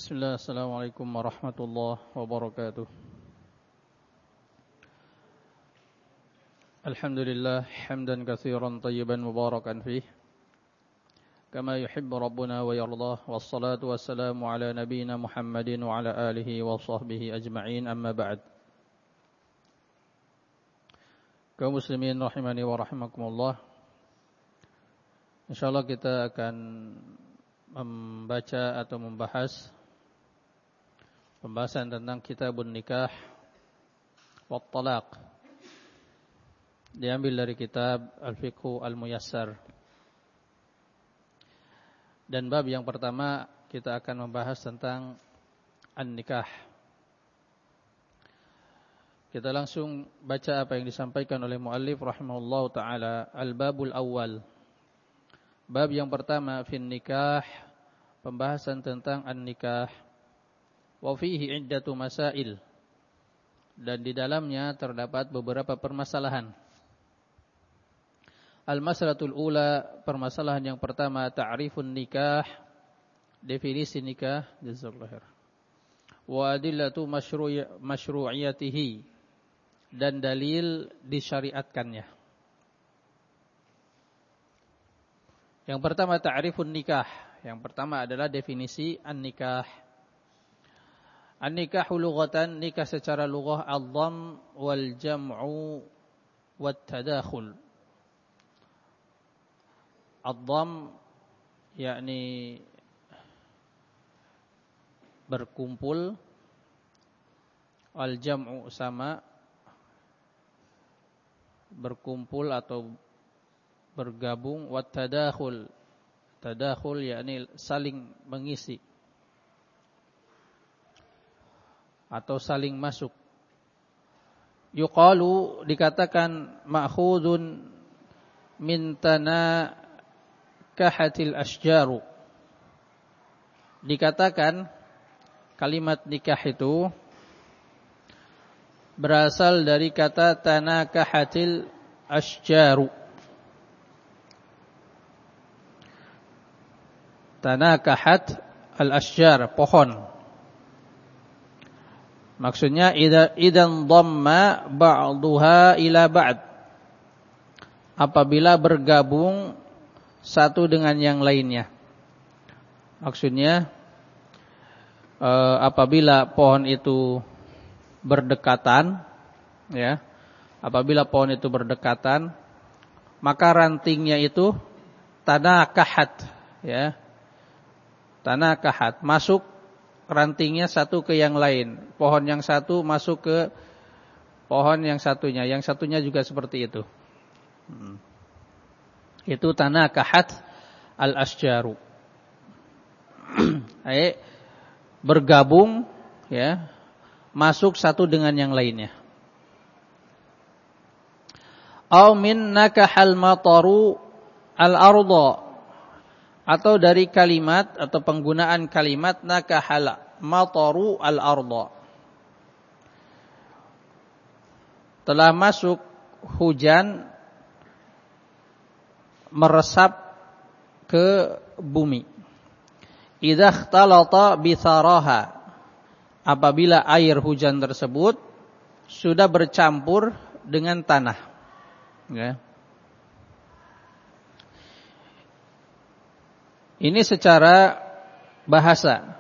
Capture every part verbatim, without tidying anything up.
Bismillah, assalamualaikum warahmatullahi wabarakatuh. Alhamdulillah, hamdan katsiran tayyiban mubarakan fih, kama yuhibbu rabbuna wa yardah, wassalatu wassalamu ala nabiyyina Muhammadin wa ala alihi wa sahbihi ajma'in, amma ba'd. Kaum muslimin rahimani wa rahimakumullah, insyaallah kita akan membaca atau membahas pembahasan tentang kitabun nikah wa talaq, diambil dari kitab Al-Fiqhu Al-Muyassar. Dan bab yang pertama kita akan membahas tentang an-nikah. Kita langsung baca apa yang disampaikan oleh muallif rahimahullahu taala. Al-babul awal, bab yang pertama, fin nikah, pembahasan tentang an-nikah. Wa fihi iddatu masail, dan di dalamnya terdapat beberapa permasalahan. Al-masalatul ula, permasalahan yang pertama, ta'rifun nikah, definisi nikah, jazakallahu khair. Wa adillatu masyru'iyatihi, dan dalil disyariatkannya. Yang pertama, ta'rifun nikah. Yang pertama adalah definisi an-nikah. An-nikahu lughatan, nikah secara lughah, al-dhamm wal jam'u wat tadakhul. Al-dhamm yakni berkumpul, al-jam'u sama berkumpul atau bergabung, wat tadakhul, tadakhul yakni saling mengisi atau saling masuk. Yuqalu, dikatakan, ma'khudun min tanakahatil asjaru. Dikatakan kalimat nikah itu berasal dari kata tanakahatil asjaru. Tanakahat al-asjar, pohon. Maksudnya idan dhamma ba'duha ila ba'd, apabila bergabung satu dengan yang lainnya. Maksudnya apabila pohon itu berdekatan, ya, apabila pohon itu berdekatan, maka rantingnya itu tanakahat, ya, tanakahat, masuk rantingnya satu ke yang lain. Pohon yang satu masuk ke pohon yang satunya, yang satunya juga seperti itu. Hmm. Itu tanakahat al-asjaru. Ay, bergabung, ya, masuk satu dengan yang lainnya. Au min nakahal mataru al-arda, atau dari kalimat atau penggunaan kalimat nakahal mataru al-arda, telah masuk hujan meresap ke bumi. Idza ikhtalata bi tharaha, apabila air hujan tersebut sudah bercampur dengan tanah, ya. Ini secara bahasa.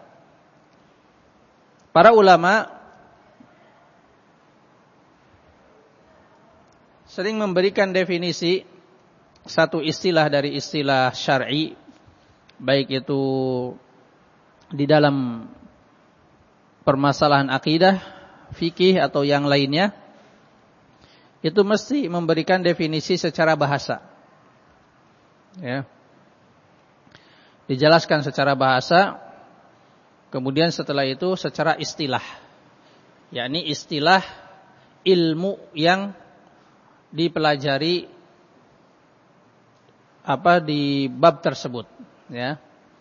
Para ulama sering memberikan definisi satu istilah dari istilah syar'i, baik itu di dalam permasalahan akidah, fikih atau yang lainnya, itu mesti memberikan definisi secara bahasa, ya. Dijelaskan secara bahasa, kemudian setelah itu secara istilah, yakni istilah ilmu yang dipelajari apa di bab tersebut, ya.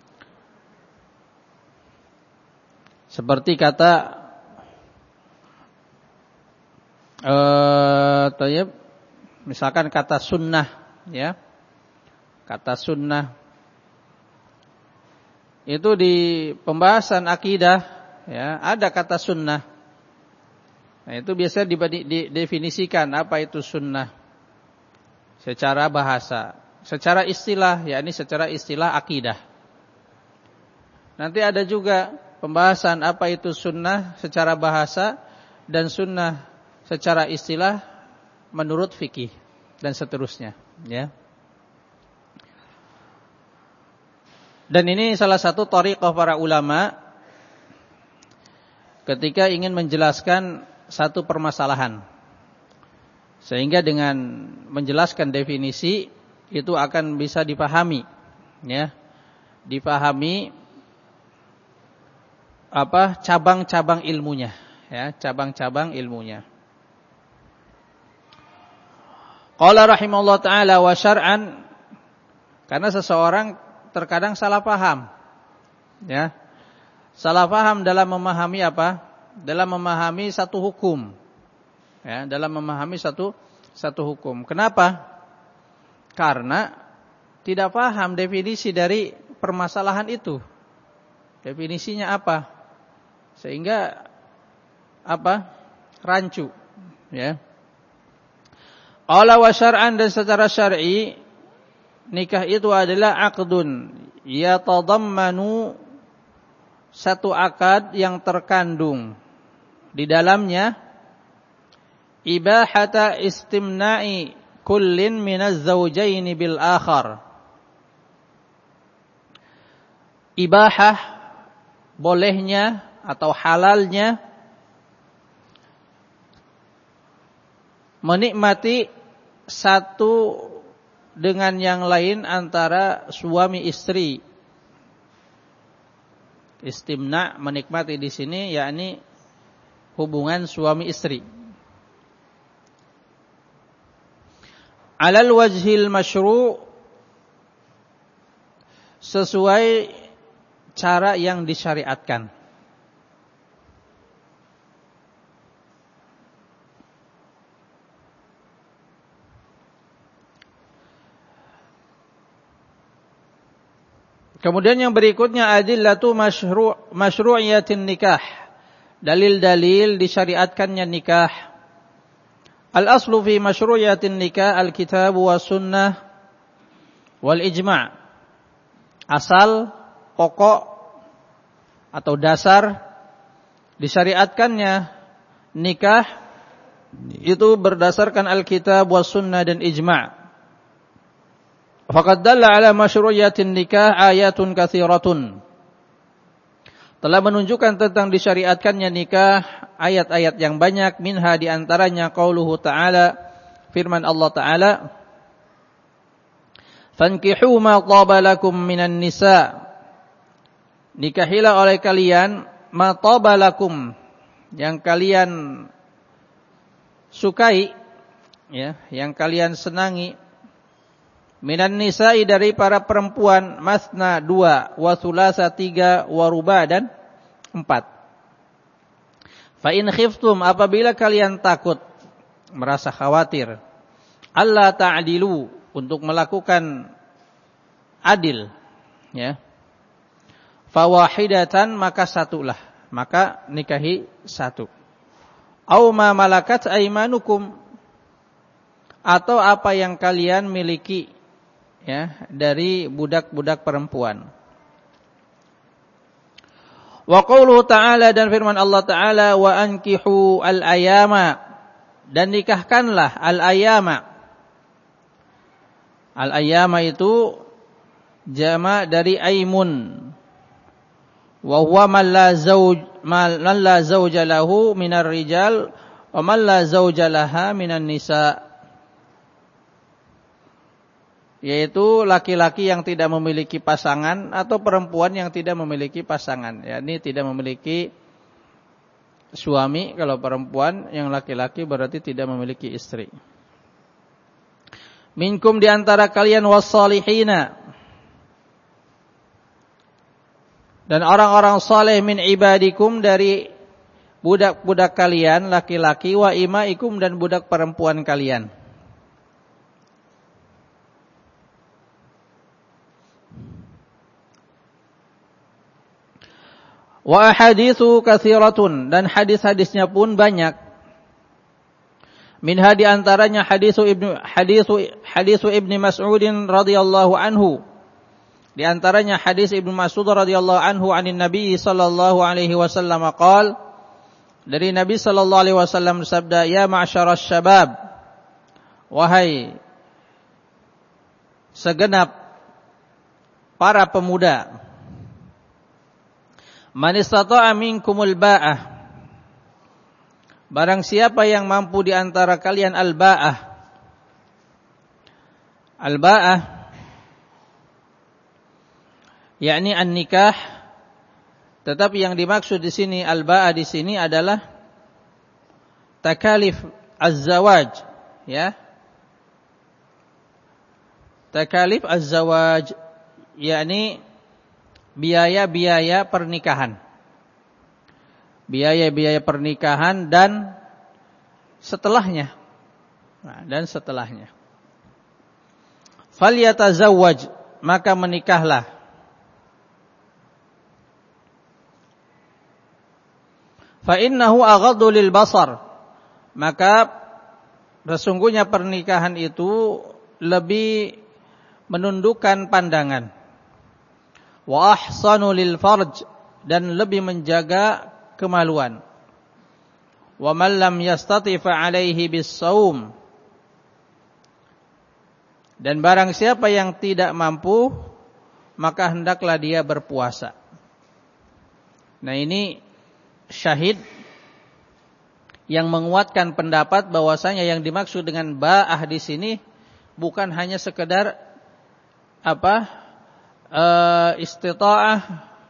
Seperti kata eh tayyib, misalkan kata sunnah, ya. Kata sunnah itu di pembahasan akidah ya, ada kata sunnah. Nah, itu biasa didefinisikan apa itu sunnah secara bahasa, secara istilah, yakni secara istilah akidah. Nanti ada juga pembahasan apa itu sunnah secara bahasa dan sunnah secara istilah menurut fikih dan seterusnya, ya. Dan ini salah satu thariqah para ulama ketika ingin menjelaskan satu permasalahan. Sehingga dengan menjelaskan definisi itu akan bisa dipahami, ya. Dipahami apa cabang-cabang ilmunya, ya, cabang-cabang ilmunya. Qala rahimahullah taala wa syar'an, karena seseorang terkadang salah paham, ya. Salah paham dalam memahami apa? Dalam memahami satu hukum. Ya, dalam memahami satu satu hukum. Kenapa? Karena tidak paham definisi dari permasalahan itu. Definisinya apa? Sehingga apa? Rancu, ya. Qala wa syar'an, dan secara syar'i nikah itu adalah aqdun yatadammanu, satu akad yang terkandung di dalamnya ibahata istimna'i kullin minaz zawjaini bil akhar. Ibahah, bolehnya atau halalnya menikmati satu dengan yang lain antara suami istri. Istimna, menikmati di sini yakni hubungan suami istri. Alal wajhil masyru', sesuai cara yang disyariatkan. Kemudian yang berikutnya adillatu masyru' masyru'iyatin nikah. Dalil-dalil disyariatkannya nikah. Al-aslu fi masyru'iyatin nikah al-kitab wa sunnah wal ijma'. Asal, pokok atau dasar disyariatkannya nikah itu berdasarkan al-kitab wa sunnah dan ijma'. Faqad dalla ala masyru'iyatin nikah ayatun katsiratun. Telah menunjukkan tentang disyariatkannya nikah ayat-ayat yang banyak, minha di antaranya qauluhu ta'ala, firman Allah Ta'ala, fankihu ma taba lakum minan nisa, nikahilah oleh kalian ma taba lakum, yang kalian sukai, ya, yang kalian senangi, minan nisa'i, dari para perempuan, masna dua, wa thulatha tiga, wa ruba dan empat. Fa in khiftum, apabila kalian takut, merasa khawatir, alla ta'dilu, untuk melakukan adil, ya, fawahidatan, maka satulah, maka nikahi satu. Au ma malakat aimanukum, atau apa yang kalian miliki, ya, dari budak-budak perempuan. Wa qauluhu ta'ala, dan firman Allah Ta'ala, wa ankihu al-ayama, dan nikahkanlah al-ayama. Al-ayama itu jama' dari aimun. Wa huwa man la zawj man la zawja lahu minar rijal wa man la zawja laha minan nisa', yaitu laki-laki yang tidak memiliki pasangan atau perempuan yang tidak memiliki pasangan. Ya, ini tidak memiliki suami kalau perempuan, yang laki-laki berarti tidak memiliki istri. Minkum, di antara kalian, wassalihina, dan orang-orang saleh, min ibadikum, dari budak-budak kalian laki-laki, wa imaikum, dan budak perempuan kalian. Wa ahaditsu katsiratun, dan hadis-hadisnya pun banyak. Minha di antaranya hadisu Ibnu hadisu hadisu Ibnu Mas'ud radhiyallahu anhu. Di antaranya hadis Ibnu Mas'ud radhiyallahu anhu anin Nabi sallallahu alaihi wasallam qaal, dari Nabi sallallahu alaihi wasallam bersabda, ya ma'syaras syabab, wahai segenap para pemuda, man istata'a minkumul ba'ah, barang siapa yang mampu di antara kalian al-ba'ah. Al-ba'ah yakni an-nikah, tetapi yang dimaksud di sini al-ba'ah di sini adalah takalif az-zawaj, ya. Takalif az-zawaj yakni biaya-biaya pernikahan. Biaya-biaya pernikahan dan setelahnya. Nah, dan setelahnya. Falyatazawwaj, maka menikahlah. Fa innahu aghaddu lil basar, maka sesungguhnya pernikahan itu lebih menundukkan pandangan. Wa ahsanu lil farj, dan lebih menjaga kemaluan. Wa man lam yastati fa alaihi bis-shaum, dan barang siapa yang tidak mampu maka hendaklah dia berpuasa. Nah, ini syahid yang menguatkan pendapat bahwasanya yang dimaksud dengan ba'ah di sini bukan hanya sekedar apa uh, istita'ah,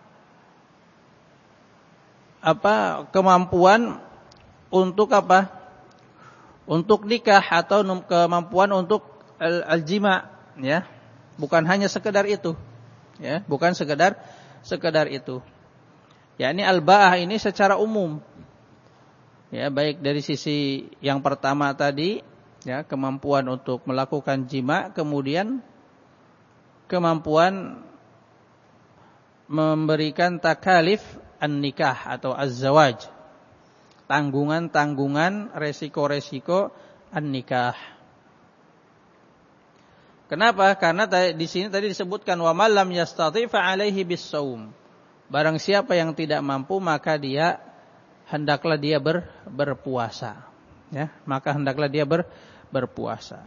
apa kemampuan untuk apa? Untuk nikah atau kemampuan untuk al-jima, ya. Bukan hanya sekedar itu. Ya, bukan sekedar sekedar itu. Ya, ini al-ba'ah ini secara umum. Ya, baik dari sisi yang pertama tadi, ya, kemampuan untuk melakukan jima, kemudian kemampuan memberikan takalif an-nikah atau az-zawaj, tanggungan-tanggungan, resiko-resiko an-nikah. Kenapa? Karena di sini tadi disebutkan wa man lam yastati fa alaihi bis-shaum. Barang siapa yang tidak mampu maka dia hendaklah dia ber, berpuasa. Ya, maka hendaklah dia ber, berpuasa.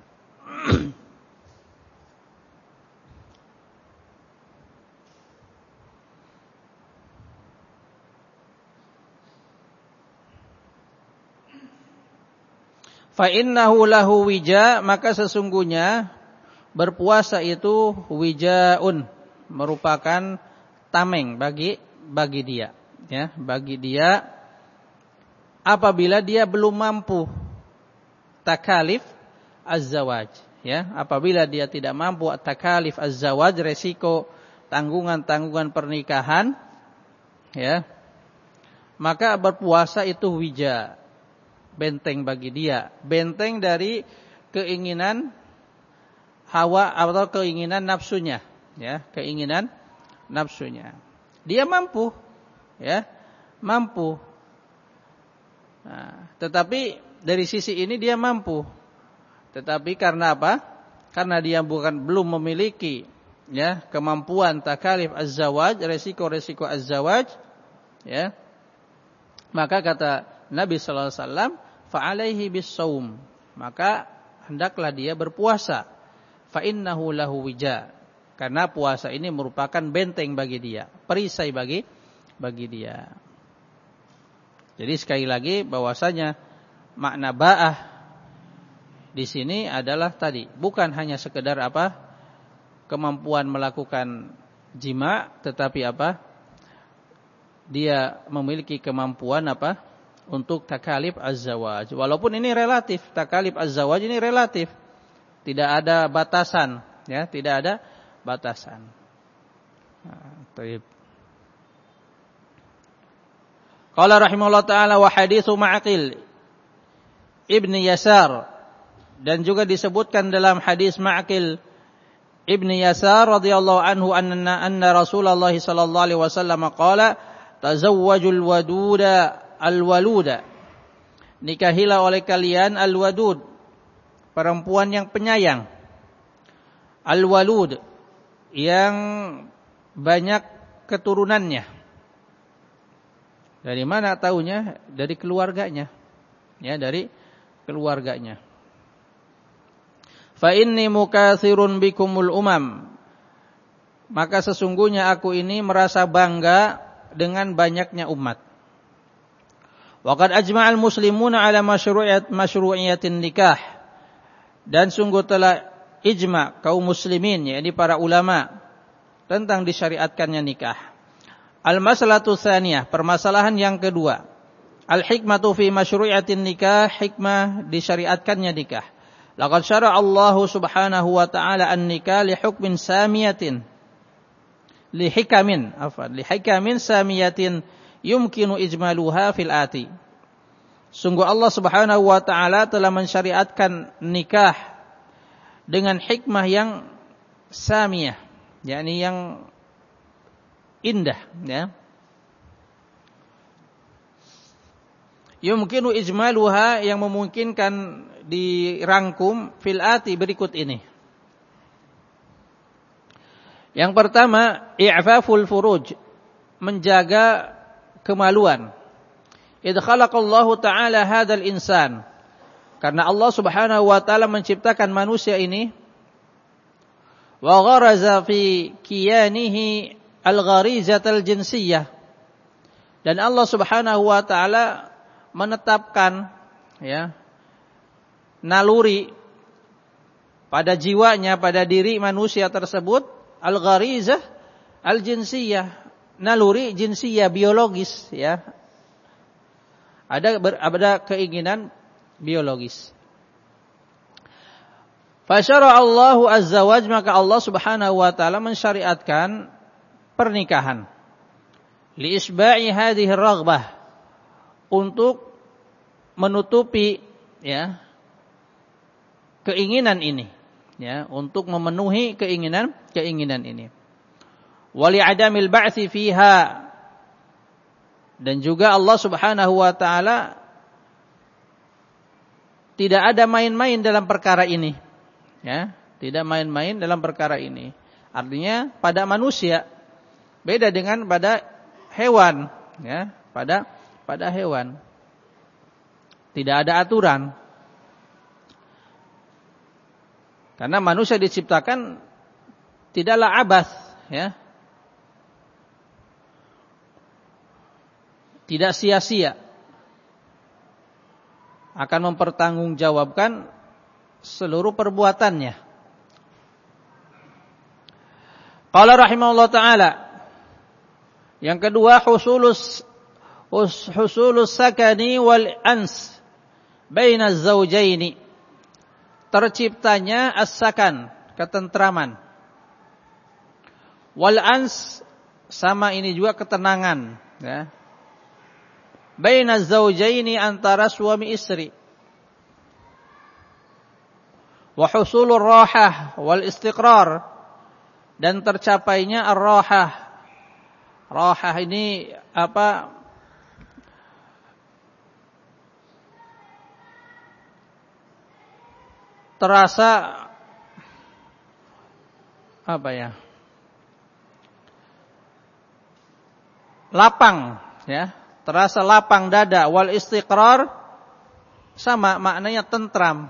Fa innahu lahu wija, maka sesungguhnya berpuasa itu wijaun, merupakan tameng bagi bagi dia, ya, bagi dia apabila dia belum mampu takalif az-zawaj, ya, apabila dia tidak mampu takalif az-zawaj, resiko tanggungan-tanggungan pernikahan, ya, maka berpuasa itu wija, benteng bagi dia, benteng dari keinginan hawa atau keinginan nafsunya, ya, keinginan nafsunya. Dia mampu, ya, mampu. Nah, tetapi dari sisi ini dia mampu. Tetapi karena apa? Karena dia bukan belum memiliki, ya, kemampuan takalif az-zawaj, resiko-resiko az-zawaj, ya. Maka kata Nabi sallallahu alaihi wasallam, fa'alaihi bis-shaum, maka hendaklah dia berpuasa. Fa innahu lahu wija, karena puasa ini merupakan benteng bagi dia, perisai bagi bagi dia. Jadi sekali lagi bahwasanya makna ba'ah di sini adalah tadi bukan hanya sekedar apa? Kemampuan melakukan jima, tetapi apa? Dia memiliki kemampuan apa? Untuk takalif az-zawaj. Walaupun ini relatif, takalif az-zawaj ini relatif. Tidak ada batasan, ya, tidak ada batasan. Nah, baik. Qala rahimahullah taala wa haditsu Ma'qil Ibni Yasar, dan juga disebutkan dalam hadis Ma'qil Ibni Yasar radhiyallahu anhu anna anna Rasulullah sallallahu alaihi wasallam qala tazawwajul waduda al-waluda. Nikahilah oleh kalian al-wadud, perempuan yang penyayang. Al-walud, yang banyak keturunannya. Dari mana taunya? Dari keluarganya. Ya, dari keluarganya. Fa inni mukatsirun bikumul umam. Maka sesungguhnya aku ini merasa bangga dengan banyaknya umat. Wa qad ajma'al muslimuna ala masyru'iyat masyru'iyatin nikah. Dan sungguh telah ijma kaum muslimin, yakni para ulama, tentang disyariatkannya nikah. Al-masalatu tsaniyah, permasalahan yang kedua. Al-hikmatu fi masyru'iyatin nikah, hikmah disyariatkannya nikah. Laqad syara'a Allah subhanahu wa ta'ala an-nikah li hukmin samiyatin. Li hikamin, afwan, li hikamin samiyatin yumkinu ijmaluha fil ati. Sungguh Allah subhanahu wa ta'ala telah mensyariatkan nikah dengan hikmah yang samiyah, yakni yang indah, ya. Yumkinu ijmaluha, yang memungkinkan dirangkum fil ati, berikut ini. Yang pertama, i'faful furuj, menjaga kemaluan. Idh khalaqallahu ta'ala hadzal insan, karena Allah subhanahu wa ta'ala menciptakan manusia ini, wa gharaza fi kiyanihi al-gharizatal jinsiyah, dan Allah subhanahu wa ta'ala menetapkan, ya, naluri pada jiwanya, pada diri manusia tersebut, al-gharizah al-jinsiyah, naluri jinsiyah, biologis, ya. Ada ber, ada keinginan biologis. Fasyara Allahu az-zawaj, maka Allah subhanahu wa ta'ala mensyariatkan pernikahan. Li isba'i hadhihi ar-raghbah, untuk menutupi, ya, keinginan ini, ya, untuk memenuhi keinginan keinginan ini. Wa li adamil ba'tsi fiha, dan juga Allah subhanahu wa ta'ala tidak ada main-main dalam perkara ini, ya, tidak main-main dalam perkara ini. Artinya pada manusia beda dengan pada hewan, ya, pada pada hewan tidak ada aturan. Karena manusia diciptakan tidaklah abas, ya, tidak sia-sia, akan mempertanggungjawabkan seluruh perbuatannya. Qala rahimahullah ta'ala, yang kedua, husulus husulus sakani wal ans baina az-zawjaini, terciptanya as-sakan, ketentraman, wal ans, sama ini juga ketenangan, ya, baina az-zawjaini, antara suami istri. Wa husulur rahah wal istiqrar, dan tercapainya ar-rahah. Rahah ini apa? Terasa apa ya? Lapang, ya. Terasa lapang dada. Wal istiqrar, sama maknanya tentram.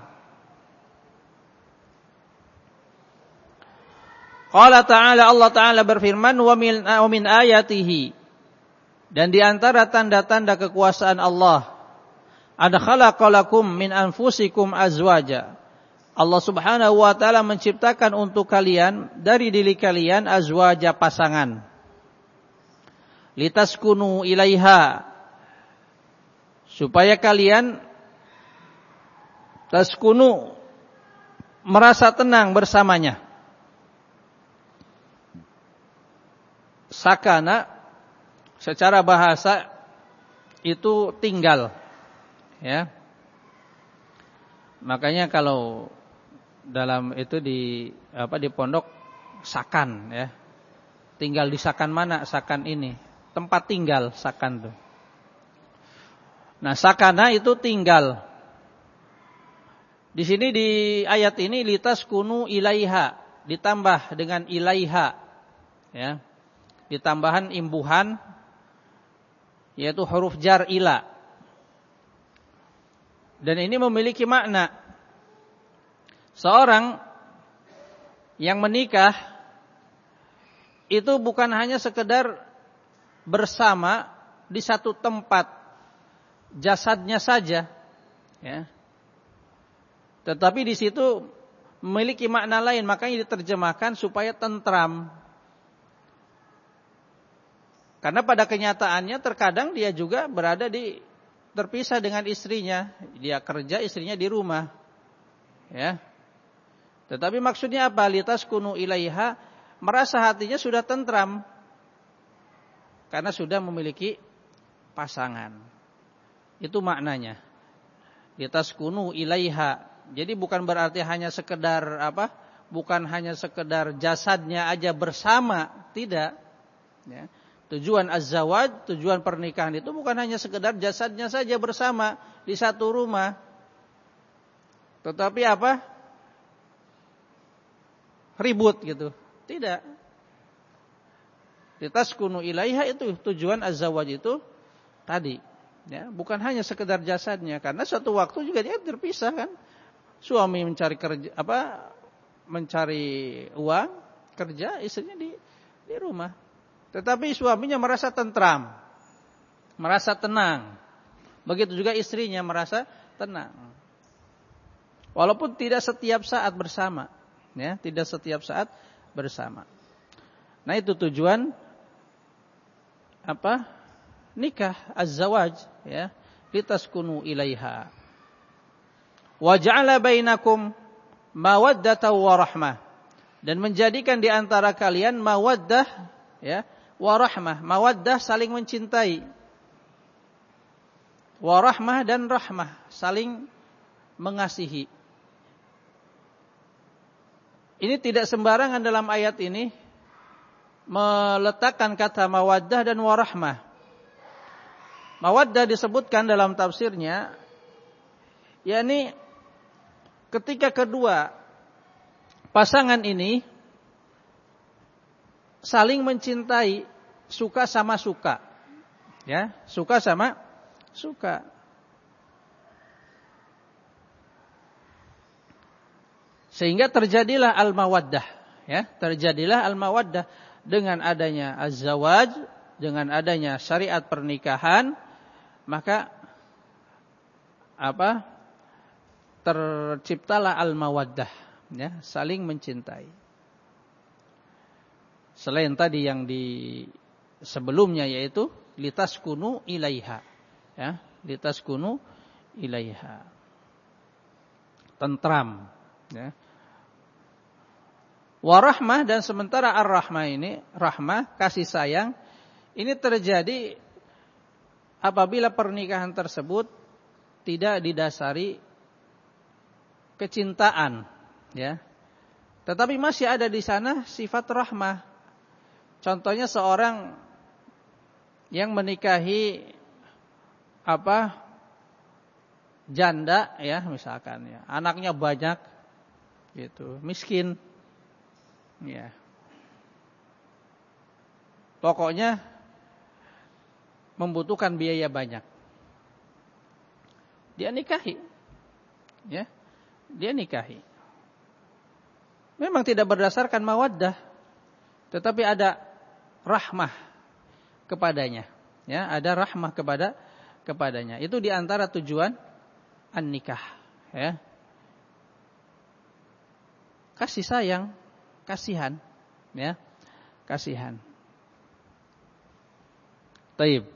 Qala ta'ala, Allah ta'ala berfirman, wa min, wa min ayatihi, dan di antara tanda-tanda kekuasaan Allah, ad khalaqalakum min anfusikum azwaja, Allah subhanahu wa ta'ala menciptakan untuk kalian dari diri kalian azwaja, pasangan. Litaskunu ilaiha, supaya kalian taskunu, merasa tenang bersamanya. Sakana secara bahasa itu tinggal, ya. Makanya kalau dalam itu di apa di pondok sakan, ya. Tinggal di sakan mana? Sakan ini. tempat tinggal sakan tuh. Nah, sakana itu tinggal. Di sini di ayat ini litaskunu ilaiha, ditambah dengan ilaiha, ya. Ditambahan imbuhan yaitu huruf jar ila. Dan ini memiliki makna. Seorang yang menikah itu bukan hanya sekedar bersama di satu tempat jasadnya saja, ya. Tetapi di situ memiliki makna lain, makanya diterjemahkan supaya tentram. Karena pada kenyataannya terkadang dia juga berada di terpisah dengan istrinya, dia kerja, istrinya di rumah, ya. Tetapi maksudnya apa? Litaskunu ilaiha, merasa hatinya sudah tentram karena sudah memiliki pasangan. Itu maknanya. Litaskunu ilaiha. Jadi bukan berarti hanya sekedar apa? Bukan hanya sekedar jasadnya aja bersama, tidak. Ya. Tujuan az-zawaj, tujuan pernikahan itu bukan hanya sekedar jasadnya saja bersama di satu rumah. Tetapi apa? Ribut gitu. Tidak. Litaskunu ilaiha itu tujuan az-zawaj itu tadi. Ya, bukan hanya sekedar jasadnya, karena suatu waktu juga dia terpisah kan. Suami mencari kerja apa? Mencari uang, kerja, istrinya di di rumah. Tetapi suaminya merasa tentram, merasa tenang. Begitu juga istrinya merasa tenang. Walaupun tidak setiap saat bersama, ya, tidak setiap saat bersama. Nah, itu tujuan apa? Nikah az-zawaj, ya, litaskunu ilaiha. Wa ja'ala bainakum mawaddatan wa rahmah. Dan menjadikan di antara kalian mawaddah, ya, warahmah. Mawaddah saling mencintai. Warahmah dan rahmah saling mengasihi. Ini tidak sembarangan dalam ayat ini meletakkan kata mawaddah dan warahmah. Mawaddah disebutkan dalam tafsirnya, yakni ketika kedua pasangan ini saling mencintai, suka sama suka. Ya, suka sama suka. Sehingga terjadilah al-mawaddah, ya, terjadilah al-mawaddah dengan adanya az-zawaj, dengan adanya syariat pernikahan, maka apa? Terciptalah al-mawaddah, ya, saling mencintai. Selain tadi yang di sebelumnya yaitu litaskunu ilaiha, ya, litaskunu ilaiha, tentram, ya. Warahmah, dan sementara ar-rahmah ini, rahmah, kasih sayang, ini terjadi apabila pernikahan tersebut tidak didasari kecintaan, ya, tetapi masih ada di sana sifat rahmah. Contohnya seorang yang menikahi apa? Janda, ya, misalkan, ya, anaknya banyak gitu, miskin, ya. Pokoknya membutuhkan biaya banyak. Dia nikahi. Ya. Dia nikahi. Memang tidak berdasarkan mawaddah, tetapi ada rahmah kepadanya, ya, ada rahmah kepada kepadanya. Itu di antara tujuan an-nikah, ya. Kasih sayang, kasihan, ya, kasihan. Taib.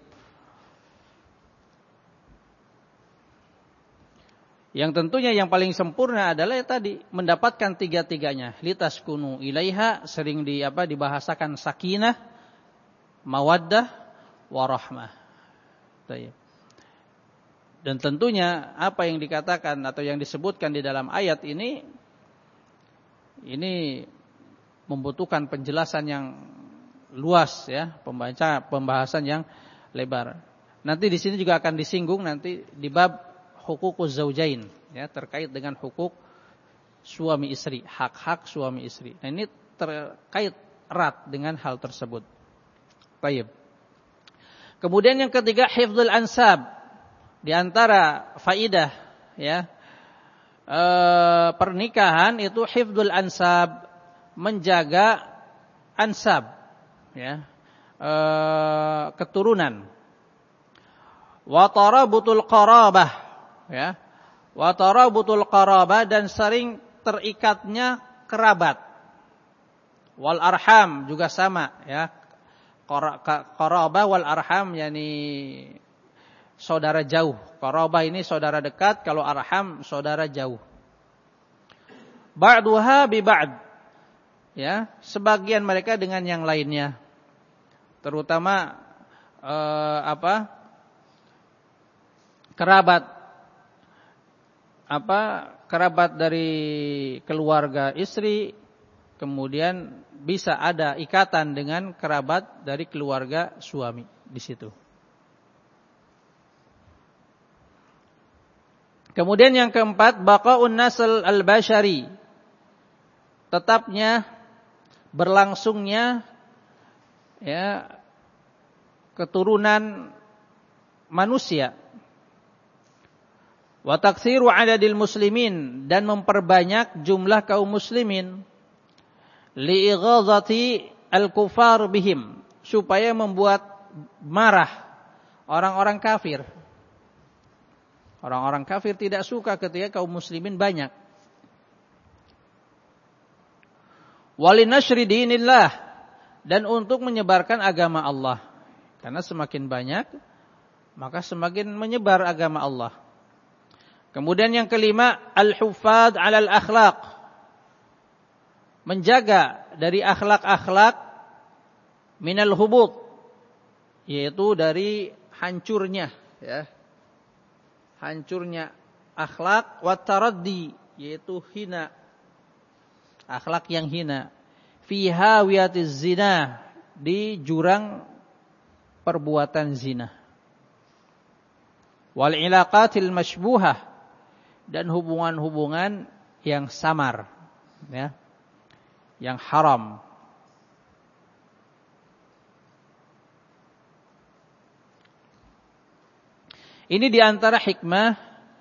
Yang tentunya yang paling sempurna adalah ya tadi, mendapatkan tiga-tiganya. Litaskunu ilaiha, sering di apa dibahasakan sakinah, mawaddah, warahmah. Taib. Dan tentunya apa yang dikatakan atau yang disebutkan di dalam ayat ini, ini membutuhkan penjelasan yang luas ya, pembaca pembahasan yang lebar. Nanti di sini juga akan disinggung nanti di bab hukukuz zaujain ya, terkait dengan hukuk suami istri, hak-hak suami istri. Nah, ini terkait erat dengan hal tersebut. Baik. Kemudian yang ketiga hifdzul ansab. Di antara faidah ya e, pernikahan itu hifdzul ansab, menjaga ansab ya, e, keturunan. Wa tarabutul qarabah ya. Wa tarabutul qarabah, dan sering terikatnya kerabat. Wal arham juga sama ya. Qarabah wal arham yakni saudara jauh. Qarabah ini saudara dekat, kalau arham saudara jauh. Ba'duha bi ba'd. Ya, sebagian mereka dengan yang lainnya. Terutama eh, apa? kerabat apa? kerabat dari keluarga istri, kemudian bisa ada ikatan dengan kerabat dari keluarga suami di situ. Kemudian yang keempat, baqaun nasl al-bashari, tetapnya berlangsungnya ya keturunan manusia. Wa taksiru adadil muslimin, dan memperbanyak jumlah kaum muslimin. Li'ighadhati al-kufar bihim, supaya membuat marah orang-orang kafir. Orang-orang kafir tidak suka ketika kaum muslimin banyak. Walinashri dinillah, dan untuk menyebarkan agama Allah. Karena semakin banyak, maka semakin menyebar agama Allah. Kemudian yang kelima, al-huffaz 'alal akhlaq, menjaga dari akhlak-akhlak minal hubut, yaitu dari hancurnya ya, hancurnya akhlak, wa taraddi, yaitu hina, akhlak yang hina, fi hawiyatiz zina, di jurang perbuatan zina, wal ilaqatil mashbuhah, dan hubungan-hubungan yang samar ya, yang haram. Ini diantara hikmah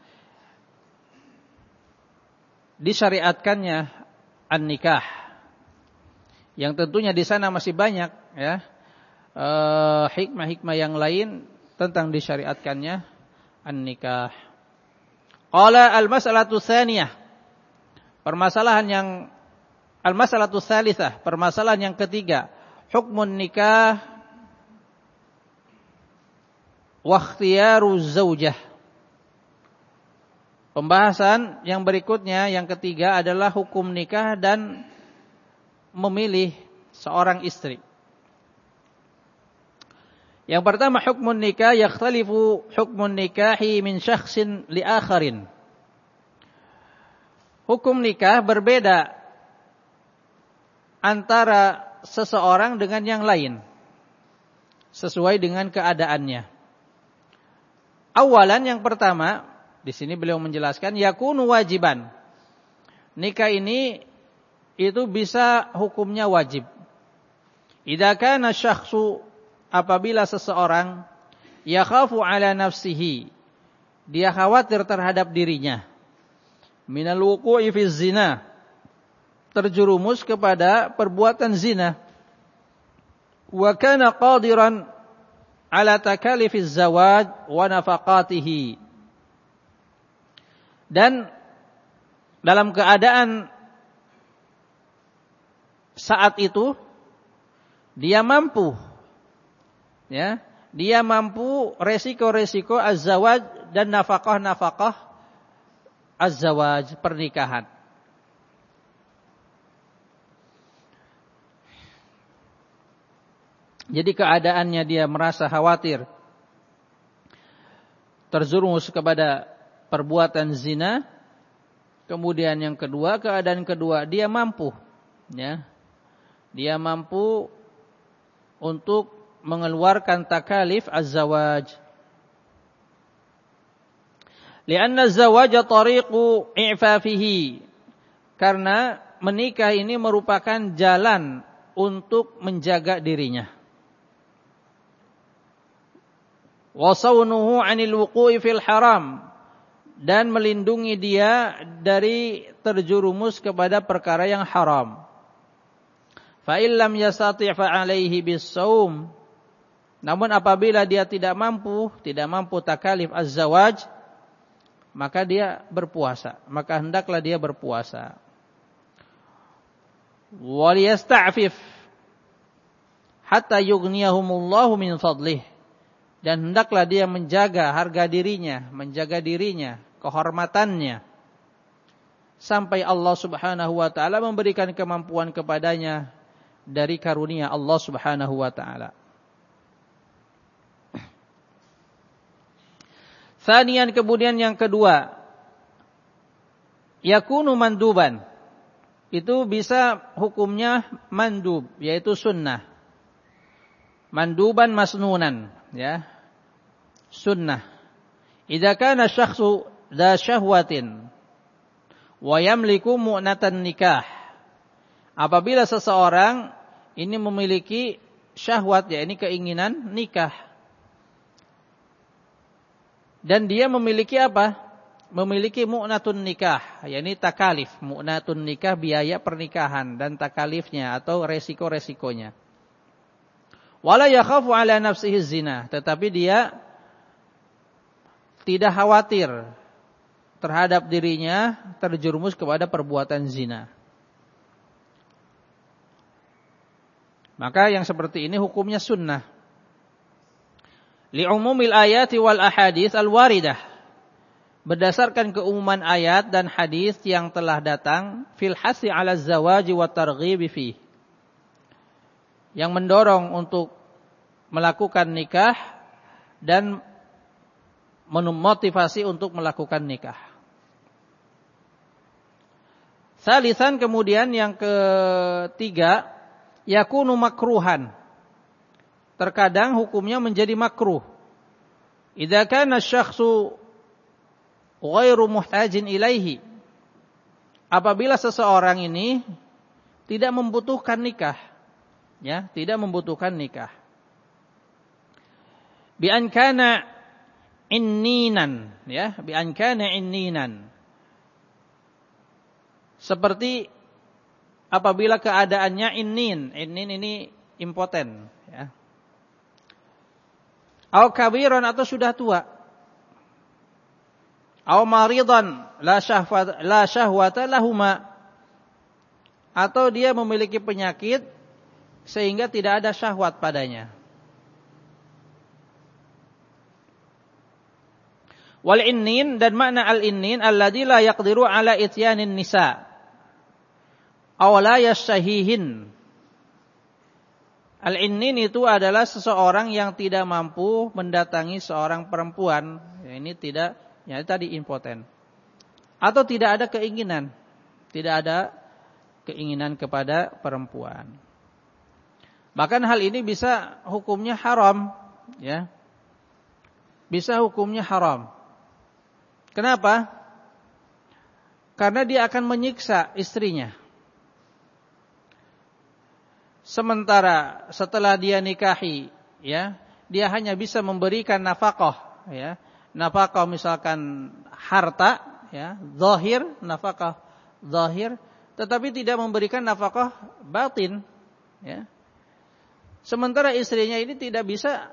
disyariatkannya an-nikah, yang tentunya di sana masih banyak ya eh, hikmah-hikmah yang lain tentang disyariatkannya an-nikah. Qala al-mas'alatu tsaniyah, permasalahan yang al-mas'alatu tsalitsah, permasalahan yang ketiga, hukmun nikah wa ikhtiyaru zaujah. Pembahasan yang berikutnya yang ketiga adalah hukum nikah dan memilih seorang istri. Yang pertama, hukmun nikah yakhtalifu hukmun nikahi min syakhsin li akharin. Hukum nikah berbeda antara seseorang dengan yang lain sesuai dengan keadaannya. Awalan, yang pertama, di sini beliau menjelaskan yakunu wajiban. Nikah ini itu bisa hukumnya wajib. Idza kana syakhsu, apabila seseorang yakhafu ala nafsihi, dia khawatir terhadap dirinya, minal wuqu'i fi zina, terjerumus kepada perbuatan zina, wa kana qadiran ala takalifiz zawaj wa nafaqatihi, dan dalam keadaan saat itu dia mampu ya, dia mampu resiko-resiko az-zawaj dan nafkah-nafkah az-zawaj, pernikahan. Jadi keadaannya dia merasa khawatir terjerumus kepada perbuatan zina. Kemudian yang kedua, keadaan kedua, dia mampu ya. Dia mampu untuk mengeluarkan takalif az-zawaj. Lianna az-zawaja tariqu i'fafihi. Karena menikah ini merupakan jalan untuk menjaga dirinya. Wa sawnuhu 'anil wuqu'i fil haram, dan melindungi dia dari terjerumus kepada perkara yang haram. Fa illam yastati' fa 'alaihi bis-shaum. Namun apabila dia tidak mampu, tidak mampu takalif az-zawaj, maka dia berpuasa, maka hendaklah dia berpuasa. Wal yasta'fif hatta yughniyahumullahu min fadlih, dan hendaklah dia menjaga harga dirinya, menjaga dirinya, kehormatannya, sampai Allah Subhanahu wa taala memberikan kemampuan kepadanya dari karunia Allah Subhanahu wa taala. Tsaniyan, kemudian yang kedua, yakunu manduban. Itu bisa hukumnya mandub, yaitu sunnah. Manduban masnunan, ya. Sunnah. Idza kana syakhsu dza syahwatin wa yamliku mu'natan nikah. Apabila seseorang ini memiliki syahwat, ya, ini keinginan nikah. Dan dia memiliki apa? Memiliki mu'natun nikah, yakni takalif. Mu'natun nikah, biaya pernikahan dan takalifnya atau resiko-resikonya. Wala yakhafu ala nafsihi zina, tetapi dia tidak khawatir terhadap dirinya terjerumus kepada perbuatan zina. Maka yang seperti ini hukumnya sunnah. Li'umumil ayati wal ahadits al-waridah, berdasarkan keumuman ayat dan hadis yang telah datang, fil hasi 'ala zawaji wa targhibi fi, yang mendorong untuk melakukan nikah dan memotivasi untuk melakukan nikah. Salisan, kemudian yang ketiga, yakunu makruhan. Terkadang hukumnya menjadi makruh. Idza kana asy-syakhsu ghairu muhtajin ilaihi. Apabila seseorang ini tidak membutuhkan nikah, ya, tidak membutuhkan nikah. Bi an kana inninan, ya, bi an kana inninan. Seperti apabila keadaannya innin, innin ini impoten, ya. Au kabiran, atau sudah tua. Au maridan la syahwata la syahwata lahuma, atau dia memiliki penyakit sehingga tidak ada syahwat padanya. Wal innin, dan makna al innin alladzi la yaqdiru ala ityanin nisa aw la yashahihin. Al-innin itu adalah seseorang yang tidak mampu mendatangi seorang perempuan. Ya, ini tidak, ya tadi impoten. Atau tidak ada keinginan, tidak ada keinginan kepada perempuan. Bahkan hal ini bisa hukumnya haram, ya. Bisa hukumnya haram. Kenapa? Karena dia akan menyiksa istrinya. Sementara setelah dia nikahi, ya, dia hanya bisa memberikan nafkah, ya. Nafkah misalkan harta, ya, zahir, nafkah zahir, tetapi tidak memberikan nafkah batin, ya. Sementara istrinya ini tidak bisa,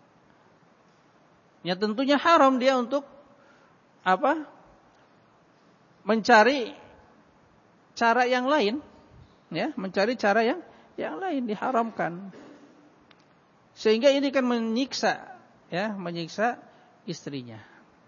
ya, tentunya haram dia untuk apa? Mencari cara yang lain, ya, mencari cara yang yang lain, diharamkan. Sehingga ini kan menyiksa, ya, menyiksa istrinya.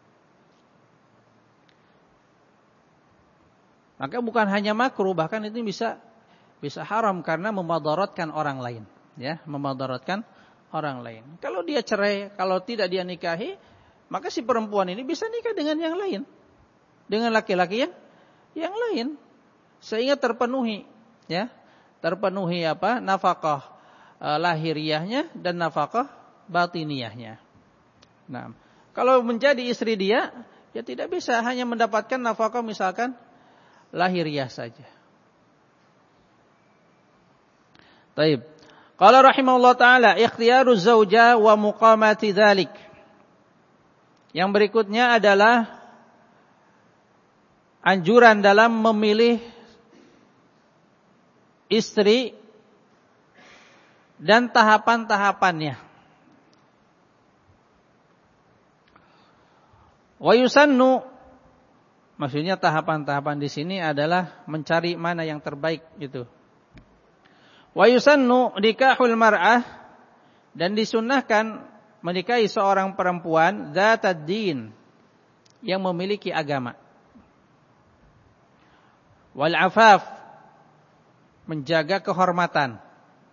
Maka bukan hanya makruh, bahkan itu bisa bisa haram karena memadaratkan orang lain, ya, memadaratkan orang lain. Kalau dia cerai, kalau tidak dia nikahi, maka si perempuan ini bisa nikah dengan yang lain, dengan laki-laki yang yang lain, sehingga terpenuhi, ya, terpenuhi apa? Nafkah uh, lahiriahnya dan nafkah batiniahnya. Nah, kalau menjadi istri dia, ya tidak bisa hanya mendapatkan nafkah misalkan lahiriah saja. Baik. Qala rahimahullah taala ikhtiyaru zauja wa muqamati dzalik. Yang berikutnya adalah anjuran dalam memilih istri dan tahapan-tahapannya. Wa yusannu, maksudnya tahapan-tahapan di sini adalah mencari mana yang terbaik gitu. Wa yusannu nikahul mar'ah, dan disunnahkan menikahi seorang perempuan dzatad din, yang memiliki agama. Wal afaf, menjaga kehormatan.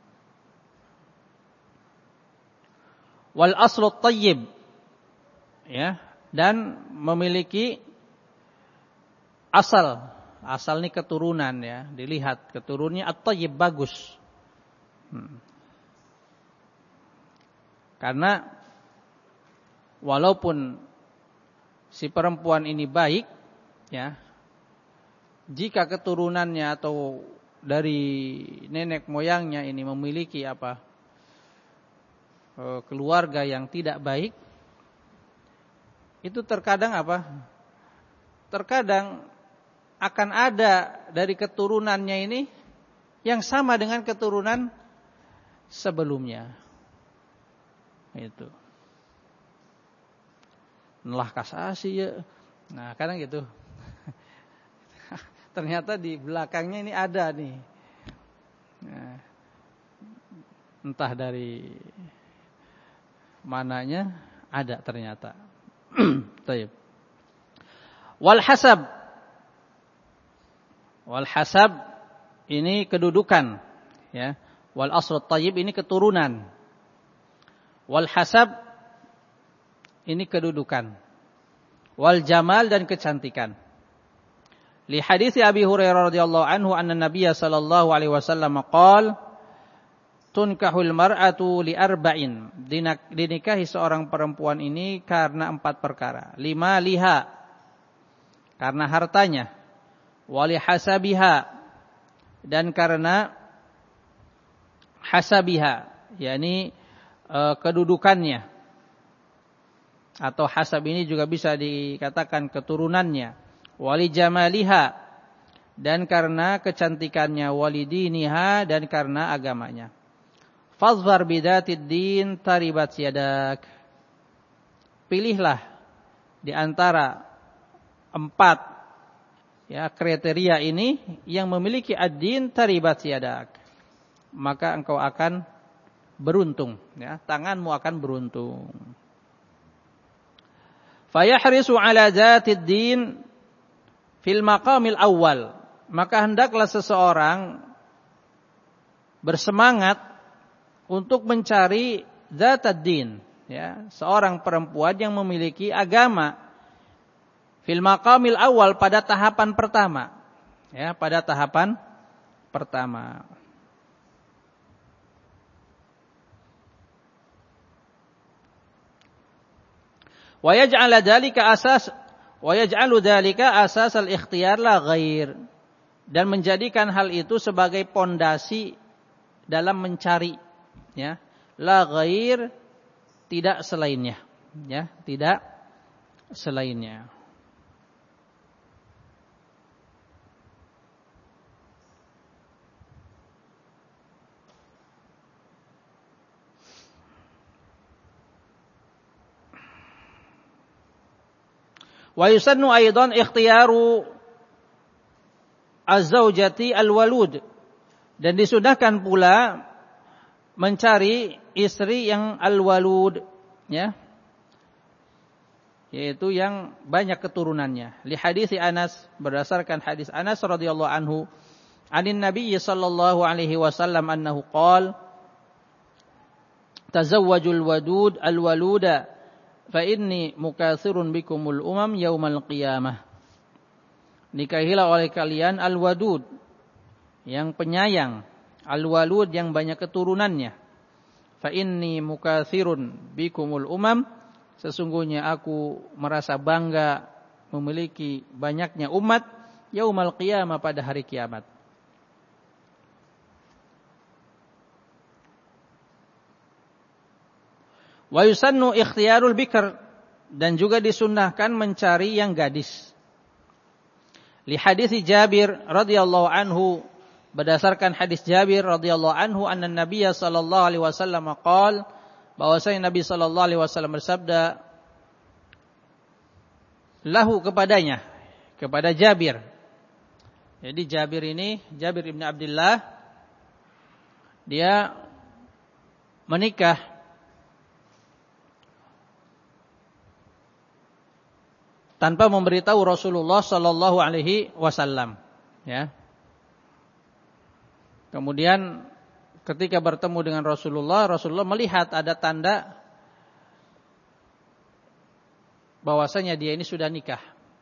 Wal aslut thayyib, ya, dan memiliki asal. Asal ini keturunan, ya, dilihat keturunannya at-thayyib, bagus. Hmm. Karena walaupun si perempuan ini baik, ya, jika keturunannya atau dari nenek moyangnya ini memiliki apa keluarga yang tidak baik, itu terkadang apa? Terkadang akan ada dari keturunannya ini yang sama dengan keturunan sebelumnya. Itu. Nelah kasasi ya. Nah, kadang gitu. Ternyata di belakangnya ini ada nih. Nah, entah dari mananya ada ternyata. Baik. Wal hasab. Wal hasab ini kedudukan, ya. Wal asrut thayyib ini keturunan. Wal hasab ini kedudukan. Wal jamal dan kecantikan. Li hadits Abi Hurairah radhiyallahu anhu anna Nabiy sallallahu alaihi wasallam qaal tunkahul mar'atu li arba'in, dinikahi seorang perempuan ini karena empat perkara. Lima liha, karena hartanya. Wali hasabiha, dan karena hasabiha, yakni e, kedudukannya. Atau hasab ini juga bisa dikatakan keturunannya. Wali jamaliha, dan karena kecantikannya. Wali diniha, dan karena agamanya. Fadhfar bidatid din taribat yadak. Pilihlah di antara empat, ya, kriteria ini yang memiliki ad-din taribat yadak, maka engkau akan beruntung, ya, tanganmu akan beruntung. Fayahrisu ala dzatid din fil maqamil awal, maka hendaklah seseorang bersemangat untuk mencari dzatad din, ya, seorang perempuan yang memiliki agama. Fil maqamil awal, pada tahapan pertama, ya, pada tahapan pertama. Wa yaj'ala dzalika asas wa yaj'alu dzalika asas al-ikhtiyar la ghair, dan menjadikan hal itu sebagai pondasi dalam mencari, ya, la ghair, tidak selainnya, ya, tidak selainnya. Wa yusannu aidan ikhtiyaru az-zaujati al-walud, dan disunahkan pula mencari istri yang al-walud, ya, yaitu yang banyak keturunannya. Li hadits Anas, berdasarkan hadis Anas radhiyallahu anhu, anin Nabi sallallahu alaihi wasallam annahu qala tazawwajul wadud al-waluda fa inni mukatsirun bikumul umam yaumal qiyamah. Nikahilah oleh kalian al-wadud, yang penyayang, al-walud yang banyak keturunannya. fa inni mukatsirun bikumul umam, sesungguhnya aku merasa bangga memiliki banyaknya umat yaumal qiyamah, pada hari kiamat. Wa yusannu ikhtiyarul bikr, dan juga disunnahkan mencari yang gadis. Li hadis Jabir radhiyallahu anhu, berdasarkan hadis Jabir radhiyallahu anhu, anna Nabiy sallallahu alaihi wasallam qaal, bahwasanya Nabi sallallahu alaihi wasallam bersabda, lahu, kepadanya, kepada Jabir. Jadi Jabir ini, Jabir ibn Abdullah, dia menikah tanpa memberitahu Rasulullah sallallahu alaihi wasallam, ya. Kemudian ketika bertemu dengan Rasulullah, Rasulullah melihat ada tanda bahwasanya dia ini sudah nikah.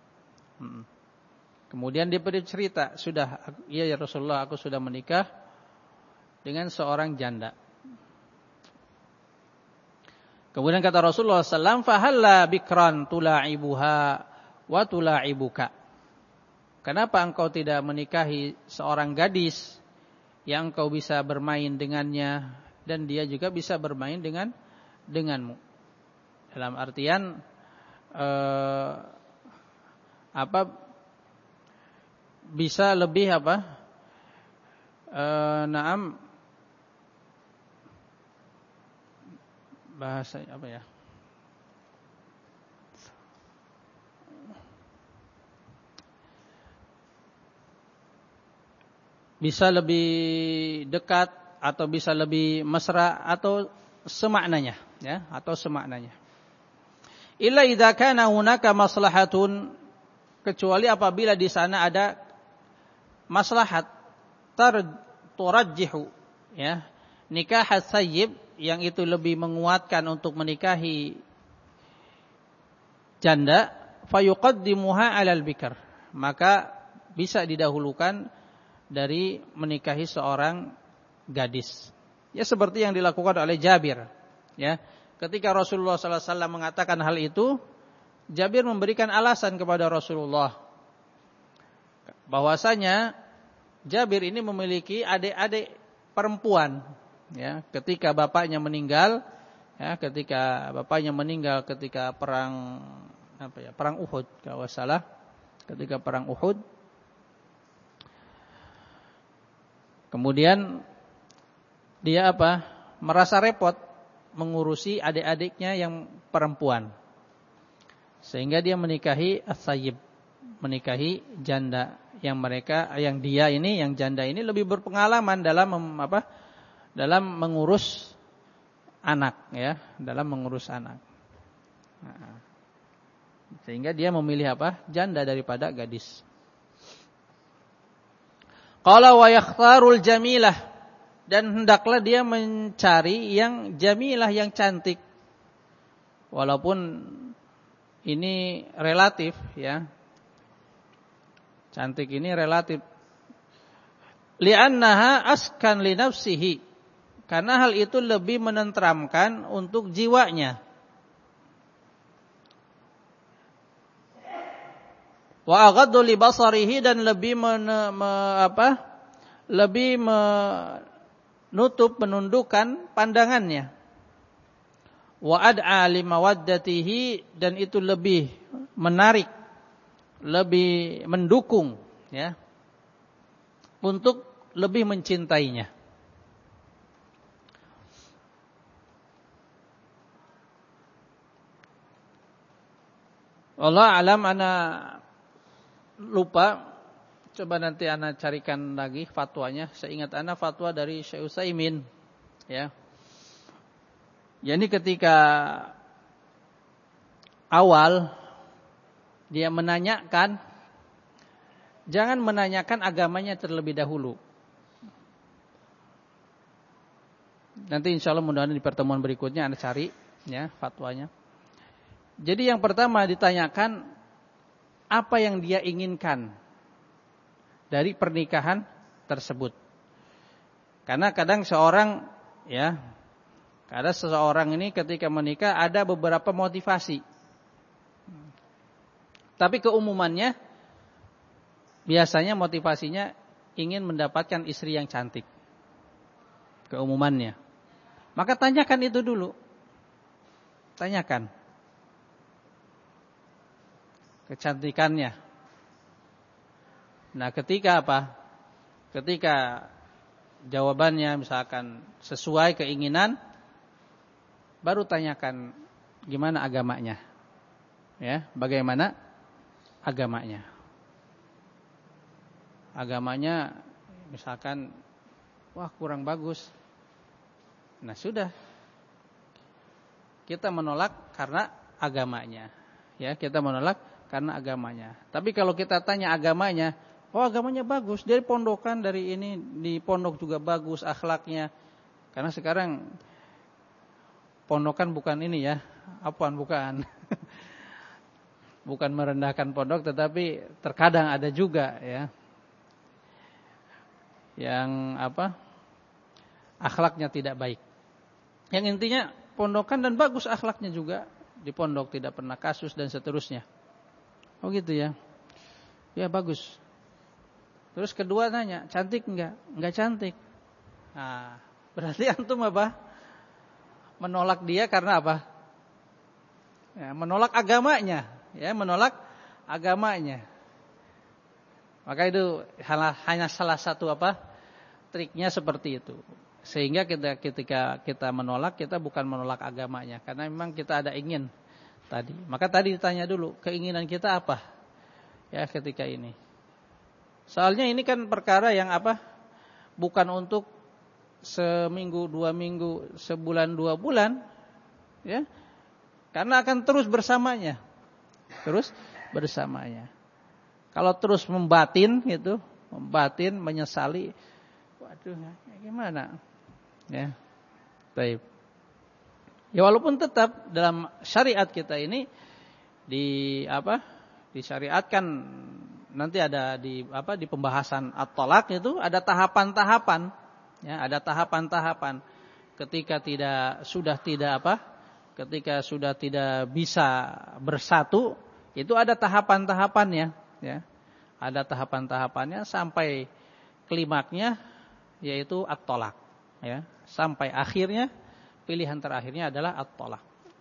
Kemudian dia bercerita, sudah, iya ya Rasulullah, aku sudah menikah dengan seorang janda. Kemudian kata Rasulullah sallallahu alaihi wasallam, fahalla bikran tula'ibuha wa tula'ibuka. Kenapa engkau tidak menikahi seorang gadis yang engkau bisa bermain dengannya dan dia juga bisa bermain dengan denganmu? Dalam artian eh, apa bisa lebih apa? Eh, naam bahasa apa ya? Bisa lebih dekat atau bisa lebih mesra atau semaknanya, ya, atau semaknanya. Illa idza kana hunaka maslahatun, kecuali apabila di sana ada maslahat tarajjihu, ya, nikah as-sayyib, yang itu lebih menguatkan untuk menikahi janda, fayuqaddimuha 'alal bikr, maka bisa didahulukan dari menikahi seorang gadis. Ya, seperti yang dilakukan oleh Jabir, ya. Ketika Rasulullah sallallahu alaihi wasallam mengatakan hal itu, Jabir memberikan alasan kepada Rasulullah bahwasanya Jabir ini memiliki adik-adik perempuan, ya. Ketika bapaknya meninggal, ya, ketika bapaknya meninggal ketika perang apa ya? Perang Uhud, kalau salah, ketika perang Uhud. Kemudian dia apa? Merasa repot mengurusi adik-adiknya yang perempuan. Sehingga dia menikahi as-sayyib, menikahi janda yang mereka yang dia ini, yang janda ini lebih berpengalaman dalam apa? Dalam mengurus anak, ya, dalam mengurus anak. Nah, sehingga dia memilih apa? Janda daripada gadis. Qala wa yakhtarul jamilah, dan hendaklah dia mencari yang jamilah, yang cantik. Walaupun ini relatif, ya. Cantik ini relatif. Li'annaha askan li nafsihi, karena hal itu lebih menenteramkan untuk jiwanya. Wa aghaddu li basarihi, dan lebih men, me, apa? Lebih menutup, menundukkan pandangannya. Wa ad'a li mawaddatihi, dan itu lebih menarik, lebih mendukung, ya, untuk lebih mencintainya. Allah alam, ana lupa, coba nanti ana carikan lagi fatwanya. Seingat ana fatwa dari Syekh Utsaimin, ya. Jadi ketika awal dia menanyakan, jangan menanyakan agamanya terlebih dahulu. Nanti insya Allah mudah-mudahan di pertemuan berikutnya ana cari, ya, fatwanya. Jadi yang pertama ditanyakan apa yang dia inginkan dari pernikahan tersebut. Karena kadang seorang, ya, Karena seseorang ini ketika menikah ada beberapa motivasi. Tapi keumumannya biasanya motivasinya ingin mendapatkan istri yang cantik. Keumumannya. Maka tanyakan itu dulu. Tanyakan. Kecantikannya. Nah, ketika apa? Ketika jawabannya misalkan sesuai keinginan, baru tanyakan gimana agamanya. Ya, bagaimana agamanya. Agamanya misalkan wah kurang bagus. Nah, sudah. Kita menolak karena agamanya. Ya, kita menolak karena agamanya. Tapi kalau kita tanya agamanya, oh agamanya bagus, dari pondokan, dari ini di pondok juga bagus akhlaknya. Karena sekarang pondokan bukan ini ya, apaan bukan. Bukan merendahkan pondok, tetapi terkadang ada juga ya yang apa akhlaknya tidak baik. Yang intinya pondokan dan bagus akhlaknya juga, di pondok tidak pernah kasus dan seterusnya. Oh gitu ya. Ya bagus. Terus kedua nanya, cantik enggak? Enggak cantik. Nah, berarti antum apa? Menolak dia karena apa? Ya, menolak agamanya, ya, menolak agamanya. Maka itu hanya salah satu apa? Triknya seperti itu. Sehingga kita ketika kita menolak, kita bukan menolak agamanya, karena memang kita ada ingin tadi. Maka tadi ditanya dulu, keinginan kita apa? Ya, ketika ini. Soalnya ini kan perkara yang apa? Bukan untuk seminggu, dua minggu, sebulan, dua bulan, ya. Karena akan terus bersamanya. Terus bersamanya. Kalau terus membatin gitu, membatin, menyesali, waduh, gimana? Ya. Baik. Ya walaupun tetap dalam syariat kita ini di apa? Disyariatkan nanti ada di apa? Di pembahasan at-talaq itu ada tahapan-tahapan, ya, ada tahapan-tahapan. Ketika tidak sudah tidak apa? Ketika sudah tidak bisa bersatu, itu ada tahapan-tahapannya, ya. Ada tahapan-tahapannya sampai klimaknya yaitu at-talaq, ya. Sampai akhirnya pilihan terakhirnya adalah at-talaq.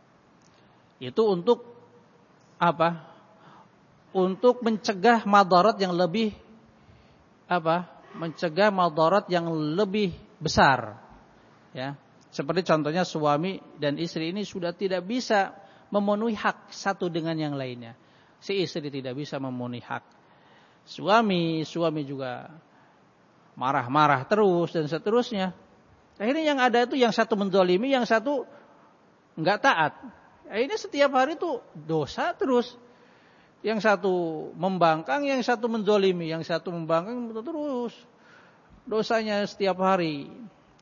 Itu untuk apa? Untuk mencegah madarat yang lebih apa? Mencegah madarat yang lebih besar, ya. Seperti contohnya suami dan istri ini sudah tidak bisa memenuhi hak satu dengan yang lainnya. Si istri tidak bisa memenuhi hak suami, suami juga marah-marah terus dan seterusnya. Akhirnya yang ada itu yang satu menzalimi, yang satu enggak taat. Akhirnya setiap hari itu dosa terus. Yang satu membangkang, yang satu menzalimi, yang satu membangkang terus. Dosanya setiap hari.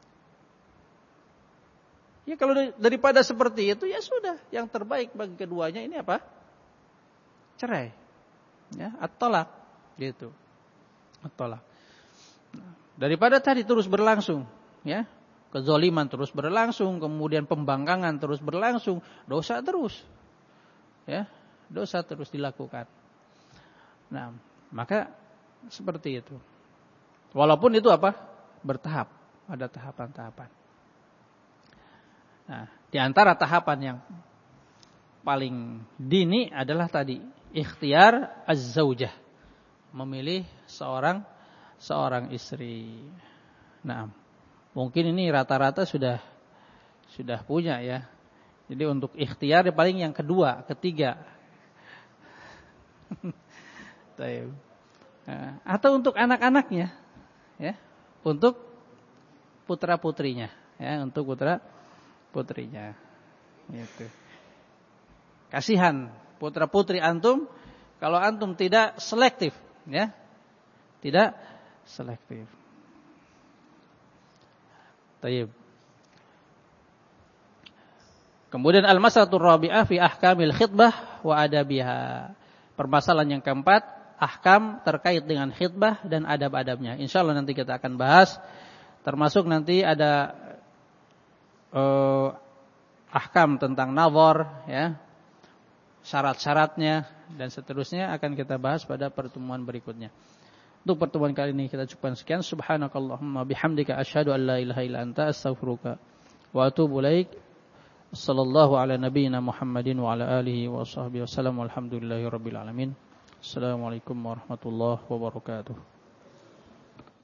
Ya kalau daripada seperti itu ya sudah, yang terbaik bagi keduanya ini apa? Cerai. Ya, at-talaq gitu. At-talaq. Daripada tadi terus berlangsung, ya. Kezaliman terus berlangsung, kemudian pembangkangan terus berlangsung, dosa terus. Ya, dosa terus dilakukan. Nah, maka seperti itu. Walaupun itu apa? Bertahap, ada tahapan-tahapan. Nah, di antara tahapan yang paling dini adalah tadi ikhtiar az-zaujah, memilih seorang seorang istri. Nah, mungkin ini rata-rata sudah sudah punya ya. Jadi untuk ikhtiar paling yang kedua, ketiga. Nah, atau untuk anak-anaknya, ya, untuk putra putrinya, ya, untuk putra putrinya, gitu. Kasihan putra putri antum kalau antum tidak selektif, ya, tidak selektif. Tayyib. Kemudian al-mas'alatur rabi'ah fi ahkamil khitbah wa adabiha. Permasalahan yang keempat, ahkam terkait dengan khitbah dan adab-adabnya. Insyaallah nanti kita akan bahas, termasuk nanti ada uh, ahkam tentang nazar, ya, syarat-syaratnya dan seterusnya akan kita bahas pada pertemuan berikutnya. Untuk pertemuan kali ini kita cukupkan sekian. Subhanakallahumma bihamdika asyhadu an la ilaha illa anta astaghfiruka wa atubu ilaik. Sallallahu ala nabiyyina Muhammadin wa ala alihi wa sahbihi wasallam. Walhamdulillahirabbil alamin. Assalamualaikum warahmatullahi wabarakatuh.